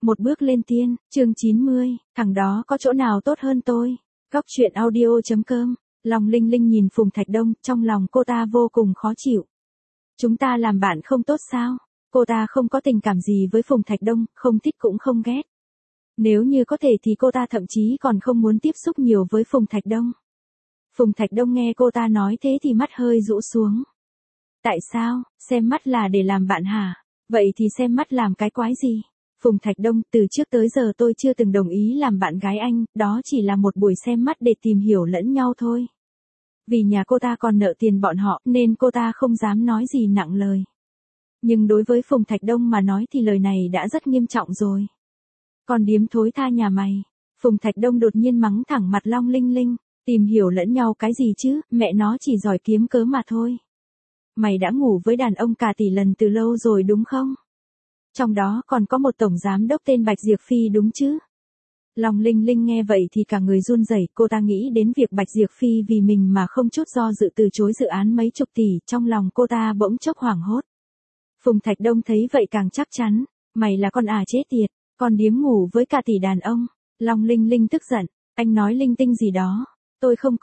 Một bước lên tiên, chương 90, thằng đó có chỗ nào tốt hơn tôi? Góc truyện audio.com. Long Linh Linh nhìn Phùng Thạch Đông, trong lòng cô ta vô cùng khó chịu. Chúng ta làm bạn không tốt sao? Cô ta không có tình cảm gì với Phùng Thạch Đông, không thích cũng không ghét. Nếu như có thể thì cô ta thậm chí còn không muốn tiếp xúc nhiều với Phùng Thạch Đông. Phùng Thạch Đông nghe cô ta nói thế thì mắt hơi rũ xuống. Tại sao, xem mắt là để làm bạn hả? Vậy thì xem mắt làm cái quái gì? Phùng Thạch Đông, từ trước tới giờ tôi chưa từng đồng ý làm bạn gái anh, đó chỉ là một buổi xem mắt để tìm hiểu lẫn nhau thôi. Vì nhà cô ta còn nợ tiền bọn họ nên cô ta không dám nói gì nặng lời. Nhưng đối với Phùng Thạch Đông mà nói thì lời này đã rất nghiêm trọng rồi. Còn điếm thối tha nhà mày. Phùng Thạch Đông đột nhiên mắng thẳng mặt Long Linh Linh. Tìm hiểu lẫn nhau cái gì chứ, mẹ nó chỉ giỏi kiếm cớ mà thôi. Mày đã ngủ với đàn ông cả tỷ lần từ lâu rồi đúng không? Trong đó còn có một tổng giám đốc tên Bạch Diệp Phi đúng chứ? Long Linh Linh nghe vậy thì cả người run rẩy, cô ta nghĩ đến việc Bạch Diệp Phi vì mình mà không chút do dự từ chối dự án mấy chục tỷ, trong lòng cô ta bỗng chốc hoảng hốt. Phùng Thạch Đông thấy vậy càng chắc chắn, mày là con chết tiệt, con điếm ngủ với cả tỷ đàn ông. Long Linh Linh tức giận, anh nói linh tinh gì đó, tôi không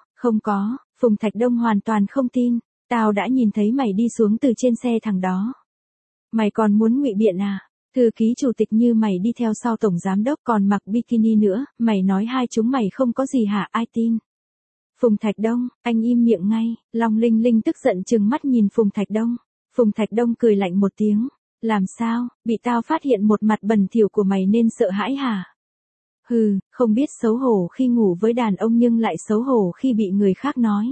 có, Phùng Thạch Đông hoàn toàn không tin, tao đã nhìn thấy mày đi xuống từ trên xe thằng đó. Mày còn muốn ngụy biện à? Thư ký chủ tịch như mày đi theo sau tổng giám đốc còn mặc bikini nữa, mày nói hai chúng mày không có gì hả, ai tin? Phùng Thạch Đông, anh im miệng ngay. Long Linh Linh tức giận trừng mắt nhìn Phùng Thạch Đông. Phùng Thạch Đông cười lạnh một tiếng. Làm sao, bị tao phát hiện một mặt bẩn thỉu của mày nên sợ hãi hả? Hừ, không biết xấu hổ khi ngủ với đàn ông nhưng lại xấu hổ khi bị người khác nói.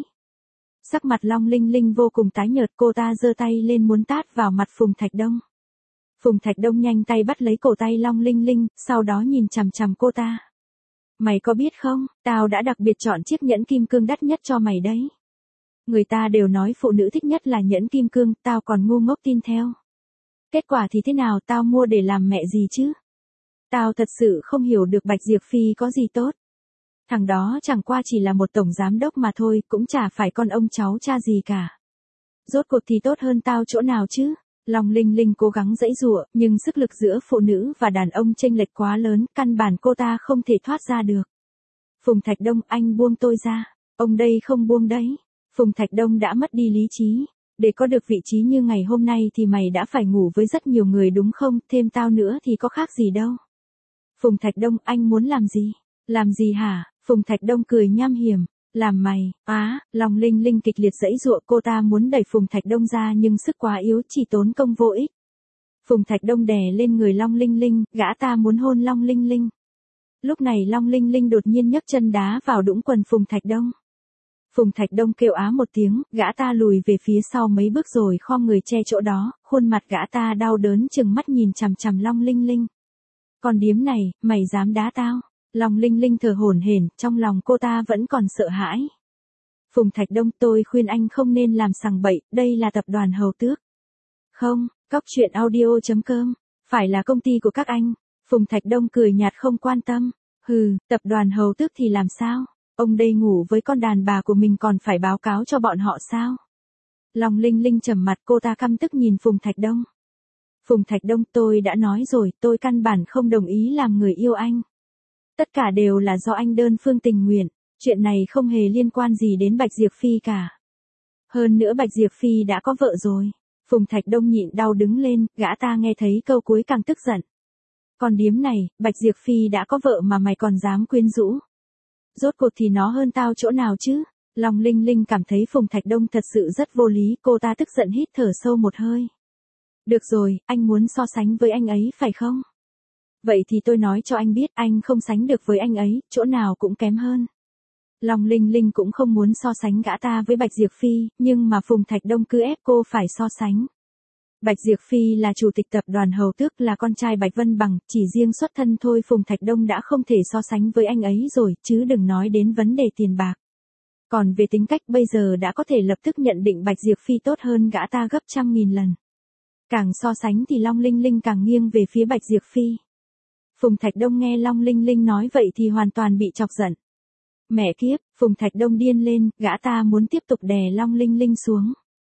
Sắc mặt Long Linh Linh vô cùng tái nhợt, cô ta giơ tay lên muốn tát vào mặt Phùng Thạch Đông. Phùng Thạch Đông nhanh tay bắt lấy cổ tay Long Linh Linh, sau đó nhìn chằm chằm cô ta. Mày có biết không, tao đã đặc biệt chọn chiếc nhẫn kim cương đắt nhất cho mày đấy. Người ta đều nói phụ nữ thích nhất là nhẫn kim cương, tao còn ngu ngốc tin theo. Kết quả thì thế nào, tao mua để làm mẹ gì chứ? Tao thật sự không hiểu được Bạch Diệp Phi có gì tốt. Thằng đó chẳng qua chỉ là một tổng giám đốc mà thôi, cũng chả phải con ông cháu cha gì cả. Rốt cuộc thì tốt hơn tao chỗ nào chứ? Long Linh Linh cố gắng giãy giụa, nhưng sức lực giữa phụ nữ và đàn ông chênh lệch quá lớn, căn bản cô ta không thể thoát ra được. Phùng Thạch Đông, anh buông tôi ra. Ông đây không buông đấy. Phùng Thạch Đông đã mất đi lý trí. Để có được vị trí như ngày hôm nay thì mày đã phải ngủ với rất nhiều người đúng không, thêm tao nữa thì có khác gì đâu. Phùng Thạch Đông, anh muốn làm gì? Làm gì hả? Phùng Thạch Đông cười nham hiểm. Làm mày, Long Linh Linh kịch liệt giãy giụa, cô ta muốn đẩy Phùng Thạch Đông ra nhưng sức quá yếu, chỉ tốn công vô ích. Phùng Thạch Đông đè lên người Long Linh Linh, gã ta muốn hôn Long Linh Linh. Lúc này Long Linh Linh đột nhiên nhấc chân đá vào đũng quần Phùng Thạch Đông. Phùng Thạch Đông kêu á một tiếng, gã ta lùi về phía sau mấy bước rồi khom người che chỗ đó, khuôn mặt gã ta đau đớn trừng mắt nhìn chằm chằm Long Linh Linh. Còn điếm này, mày dám đá tao? Long Linh Linh thở hổn hển, trong lòng cô ta vẫn còn sợ hãi. Phùng Thạch Đông, tôi khuyên anh không nên làm sằng bậy, đây là tập đoàn Hầu Tước. Không, góc truyện audio.com, phải là công ty của các anh. Phùng Thạch Đông cười nhạt không quan tâm. Hừ, tập đoàn Hầu Tước thì làm sao? Ông đây ngủ với con đàn bà của mình còn phải báo cáo cho bọn họ sao? Long Linh Linh trầm mặt, cô ta căm tức nhìn Phùng Thạch Đông. Phùng Thạch Đông, tôi đã nói rồi, tôi căn bản không đồng ý làm người yêu anh. Tất cả đều là do anh đơn phương tình nguyện, chuyện này không hề liên quan gì đến Bạch Diệp Phi cả. Hơn nữa Bạch Diệp Phi đã có vợ rồi. Phùng Thạch Đông nhịn đau đứng lên, gã ta nghe thấy câu cuối càng tức giận. Còn điếm này, Bạch Diệp Phi đã có vợ mà mày còn dám quyến rũ. Rốt cuộc thì nó hơn tao chỗ nào chứ? Long Linh Linh cảm thấy Phùng Thạch Đông thật sự rất vô lý, cô ta tức giận hít thở sâu một hơi. Được rồi, anh muốn so sánh với anh ấy phải không? Vậy thì tôi nói cho anh biết, anh không sánh được với anh ấy, chỗ nào cũng kém hơn. Long Linh Linh cũng không muốn so sánh gã ta với Bạch Diệp Phi, nhưng mà Phùng Thạch Đông cứ ép cô phải so sánh. Bạch Diệp Phi là chủ tịch tập đoàn Hầu Tước, là con trai Bạch Vân Bằng, chỉ riêng xuất thân thôi Phùng Thạch Đông đã không thể so sánh với anh ấy rồi, chứ đừng nói đến vấn đề tiền bạc. Còn về tính cách bây giờ đã có thể lập tức nhận định Bạch Diệp Phi tốt hơn gã ta gấp 100.000 lần. Càng so sánh thì Long Linh Linh càng nghiêng về phía Bạch Diệp Phi. Phùng Thạch Đông nghe Long Linh Linh nói vậy thì hoàn toàn bị chọc giận. Mẹ kiếp, Phùng Thạch Đông điên lên, gã ta muốn tiếp tục đè Long Linh Linh xuống.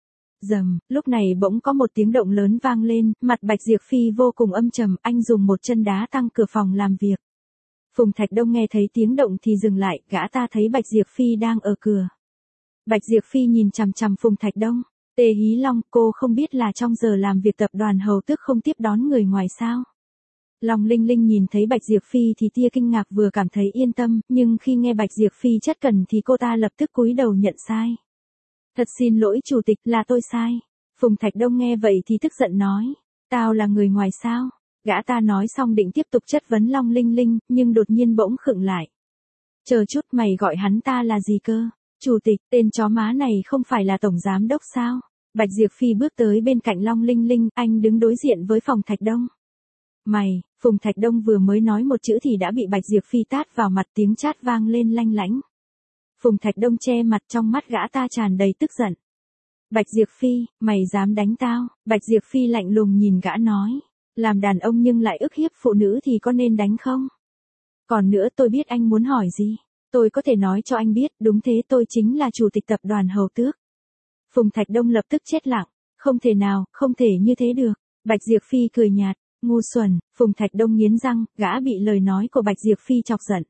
Rầm, lúc này bỗng có một tiếng động lớn vang lên, mặt Bạch Diệp Phi vô cùng âm trầm, anh dùng một chân đá tăng cửa phòng làm việc. Phùng Thạch Đông nghe thấy tiếng động thì dừng lại, gã ta thấy Bạch Diệp Phi đang ở cửa. Bạch Diệp Phi nhìn chằm chằm Phùng Thạch Đông. Tề Hí Long, cô không biết là trong giờ làm việc tập đoàn Hầu Tước không tiếp đón người ngoài sao? Long Linh Linh nhìn thấy Bạch Diệp Phi thì tia kinh ngạc vừa cảm thấy yên tâm, nhưng khi nghe Bạch Diệp Phi chất cần thì cô ta lập tức cúi đầu nhận sai. Thật xin lỗi chủ tịch, là tôi sai. Phùng Thạch Đông nghe vậy thì tức giận nói, tao là người ngoài sao? Gã ta nói xong định tiếp tục chất vấn Long Linh Linh, nhưng đột nhiên bỗng khựng lại. Chờ chút, mày gọi hắn ta là gì cơ? Chủ tịch, tên chó má này không phải là tổng giám đốc sao? Bạch Diệp Phi bước tới bên cạnh Long Linh Linh, anh đứng đối diện với Phùng Thạch Đông. Mày, Phùng Thạch Đông vừa mới nói một chữ thì đã bị Bạch Diệp Phi tát vào mặt, tiếng chát vang lên lanh lảnh. Phùng Thạch Đông che mặt, trong mắt gã ta tràn đầy tức giận. Bạch Diệp Phi, mày dám đánh tao? Bạch Diệp Phi lạnh lùng nhìn gã nói, làm đàn ông nhưng lại ức hiếp phụ nữ thì có nên đánh không? Còn nữa, tôi biết anh muốn hỏi gì. Tôi có thể nói cho anh biết, đúng thế, tôi chính là chủ tịch tập đoàn Hầu Tước. Phùng Thạch Đông lập tức chết lặng, không thể nào, không thể như thế được. Bạch Diệp Phi cười nhạt, ngu xuẩn. Phùng Thạch Đông nghiến răng, gã bị lời nói của Bạch Diệp Phi chọc giận.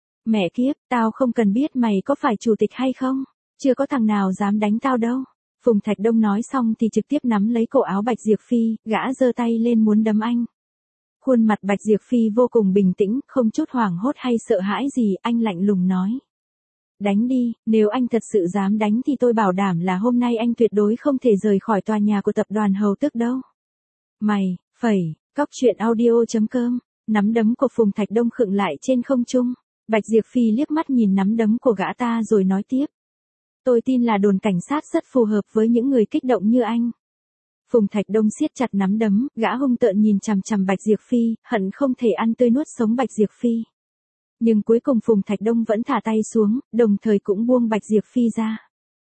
Mẹ kiếp, tao không cần biết mày có phải chủ tịch hay không, chưa có thằng nào dám đánh tao đâu. Phùng Thạch Đông nói xong thì trực tiếp nắm lấy cổ áo Bạch Diệp Phi, gã giơ tay lên muốn đấm anh. Khuôn mặt Bạch Diệp Phi vô cùng bình tĩnh, không chút hoảng hốt hay sợ hãi gì, anh lạnh lùng nói. Đánh đi, nếu anh thật sự dám đánh thì tôi bảo đảm là hôm nay anh tuyệt đối không thể rời khỏi tòa nhà của tập đoàn Hầu Tước đâu. Mày, phẩy, cóc truyện audio.com, nắm đấm của Phùng Thạch Đông khựng lại trên không trung. Bạch Diệp Phi liếc mắt nhìn nắm đấm của gã ta rồi nói tiếp. Tôi tin là đồn cảnh sát rất phù hợp với những người kích động như anh. Phùng Thạch Đông siết chặt nắm đấm, gã hung tợn nhìn chằm chằm Bạch Diệp Phi, hận không thể ăn tươi nuốt sống Bạch Diệp Phi. Nhưng cuối cùng Phùng Thạch Đông vẫn thả tay xuống, đồng thời cũng buông Bạch Diệp Phi ra.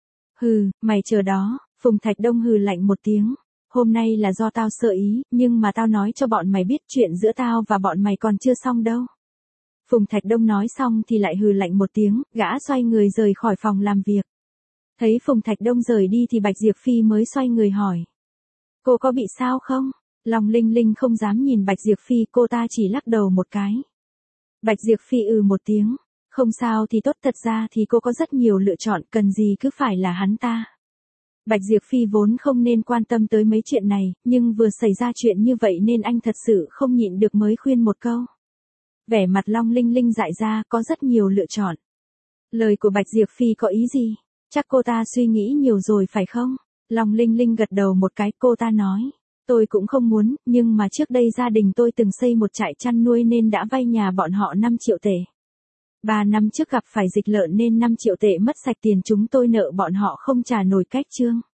Hừ, mày chờ đó. Phùng Thạch Đông hừ lạnh một tiếng. Hôm nay là do tao sợ ý, nhưng mà tao nói cho bọn mày biết chuyện giữa tao và bọn mày còn chưa xong đâu. Phùng Thạch Đông nói xong thì lại hừ lạnh một tiếng, gã xoay người rời khỏi phòng làm việc. Thấy Phùng Thạch Đông rời đi thì Bạch Diệp Phi mới xoay người hỏi. Cô có bị sao không? Long Linh Linh không dám nhìn Bạch Diệp Phi, cô ta chỉ lắc đầu một cái. Bạch Diệp Phi một tiếng. Không sao thì tốt, thật ra thì cô có rất nhiều lựa chọn, cần gì cứ phải là hắn ta. Bạch Diệp Phi vốn không nên quan tâm tới mấy chuyện này, nhưng vừa xảy ra chuyện như vậy nên anh thật sự không nhịn được mới khuyên một câu. Vẻ mặt Long Linh Linh dại ra, có rất nhiều lựa chọn. Lời của Bạch Diệp Phi có ý gì? Chắc cô ta suy nghĩ nhiều rồi phải không? Long Linh Linh gật đầu một cái, cô ta nói. Tôi cũng không muốn, nhưng mà trước đây gia đình tôi từng xây một trại chăn nuôi nên đã vay nhà bọn họ 5 triệu tệ. 3 năm trước gặp phải dịch lợn nên 5 triệu tệ mất sạch tiền chúng tôi nợ bọn họ không trả nổi cách chương.